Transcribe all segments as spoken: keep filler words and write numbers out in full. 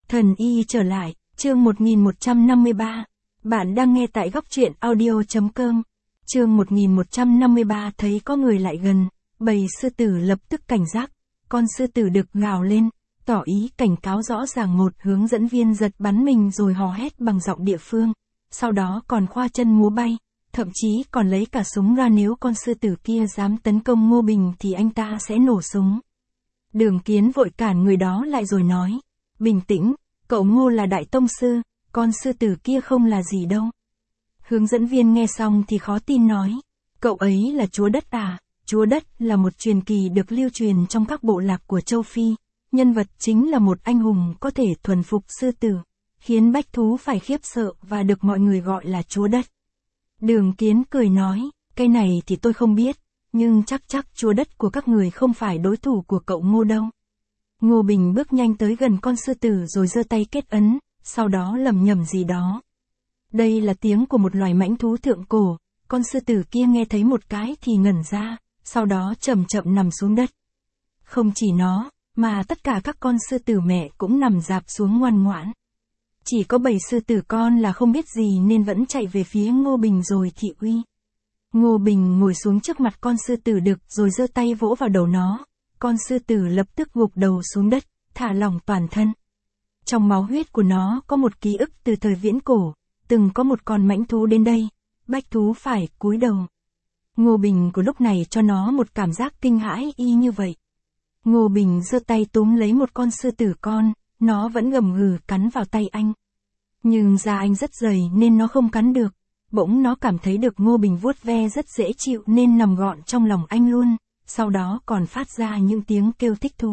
Thần y trở lại, chương một nghìn một trăm năm mươi ba. Bạn đang nghe tại góc truyện audio chấm com. Chương một nghìn một trăm năm mươi ba thấy có người lại gần, bầy sư tử lập tức cảnh giác. Con sư tử đực gào lên, tỏ ý cảnh cáo rõ ràng. Một hướng dẫn viên giật bắn mình rồi hò hét bằng giọng địa phương. Sau đó còn khoa chân múa bay, thậm chí còn lấy cả súng ra, nếu con sư tử kia dám tấn công Ngô Bình thì anh ta sẽ nổ súng. Đường Kiến vội cản người đó lại rồi nói, bình tĩnh, cậu Ngô là đại tông sư, con sư tử kia không là gì đâu. Hướng dẫn viên nghe xong thì khó tin nói, cậu ấy là chúa đất à? Chúa đất là một truyền kỳ được lưu truyền trong các bộ lạc của châu Phi, nhân vật chính là một anh hùng có thể thuần phục sư tử, khiến bách thú phải khiếp sợ và được mọi người gọi là chúa đất. Đường Kiến cười nói, cái này thì tôi không biết, nhưng chắc chắc chúa đất của các người không phải đối thủ của cậu Ngô đâu. Ngô Bình bước nhanh tới gần con sư tử rồi giơ tay kết ấn, sau đó lẩm nhẩm gì đó. Đây là tiếng của một loài mãnh thú thượng cổ, con sư tử kia nghe thấy một cái thì ngẩn ra, sau đó chậm chậm nằm xuống đất. Không chỉ nó, mà tất cả các con sư tử mẹ cũng nằm rạp xuống ngoan ngoãn. Chỉ có bầy sư tử con là không biết gì nên vẫn chạy về phía Ngô Bình rồi thị uy. Ngô Bình ngồi xuống trước mặt con sư tử đực rồi giơ tay vỗ vào đầu nó. Con sư tử lập tức gục đầu xuống đất, thả lỏng toàn thân. Trong máu huyết của nó có một ký ức từ thời viễn cổ, từng có một con mãnh thú đến đây, bách thú phải cúi đầu. Ngô Bình của lúc này cho nó một cảm giác kinh hãi y như vậy. Ngô Bình giơ tay túm lấy một con sư tử con, nó vẫn gầm gừ cắn vào tay anh. Nhưng da anh rất dày nên nó không cắn được, bỗng nó cảm thấy được Ngô Bình vuốt ve rất dễ chịu nên nằm gọn trong lòng anh luôn, sau đó còn phát ra những tiếng kêu thích thú.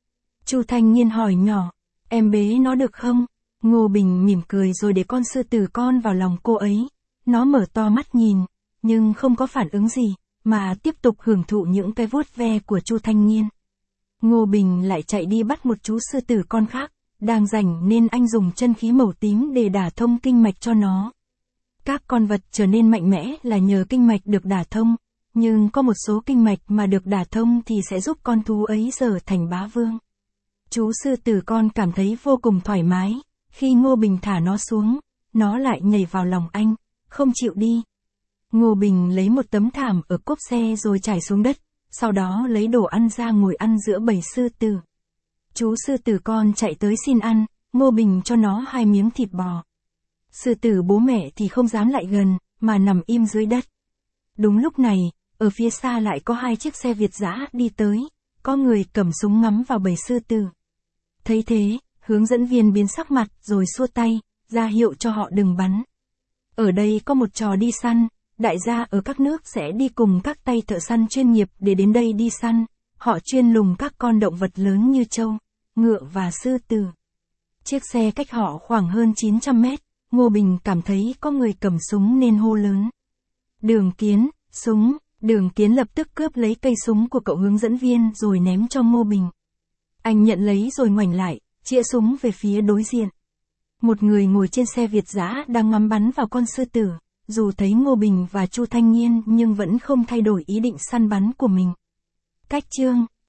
Chu Thanh Nhiên hỏi nhỏ, em bế nó được không? Ngô Bình mỉm cười rồi để con sư tử con vào lòng cô ấy. Nó mở to mắt nhìn, nhưng không có phản ứng gì, mà tiếp tục hưởng thụ những cái vuốt ve của Chu Thanh Nhiên. Ngô Bình lại chạy đi bắt một chú sư tử con khác, đang rảnh nên anh dùng chân khí màu tím để đả thông kinh mạch cho nó. Các con vật trở nên mạnh mẽ là nhờ kinh mạch được đả thông, nhưng có một số kinh mạch mà được đả thông thì sẽ giúp con thú ấy trở thành bá vương. Chú sư tử con cảm thấy vô cùng thoải mái, khi Ngô Bình thả nó xuống, nó lại nhảy vào lòng anh, không chịu đi. Ngô Bình lấy một tấm thảm ở cốp xe rồi trải xuống đất, sau đó lấy đồ ăn ra ngồi ăn giữa bầy sư tử. Chú sư tử con chạy tới xin ăn, Ngô Bình cho nó hai miếng thịt bò. Sư tử bố mẹ thì không dám lại gần, mà nằm im dưới đất. Đúng lúc này, ở phía xa lại có hai chiếc xe Việt dã đi tới, có người cầm súng ngắm vào bầy sư tử. Thấy thế, hướng dẫn viên biến sắc mặt rồi xua tay, ra hiệu cho họ đừng bắn. Ở đây có một trò đi săn, đại gia ở các nước sẽ đi cùng các tay thợ săn chuyên nghiệp để đến đây đi săn, họ chuyên lùng các con động vật lớn như trâu, ngựa và sư tử. Chiếc xe cách họ khoảng hơn chín trăm mét, Ngô Bình cảm thấy có người cầm súng nên hô lớn. Đường Kiến, súng, Đường Kiến lập tức cướp lấy cây súng của cậu hướng dẫn viên rồi ném cho Ngô Bình. Anh nhận lấy rồi ngoảnh lại, chĩa súng về phía đối diện. Một người ngồi trên xe Việt dã đang ngắm bắn vào con sư tử, dù thấy Ngô Bình và Chu Thanh Nhiên nhưng vẫn không thay đổi ý định săn bắn của mình. Cách chương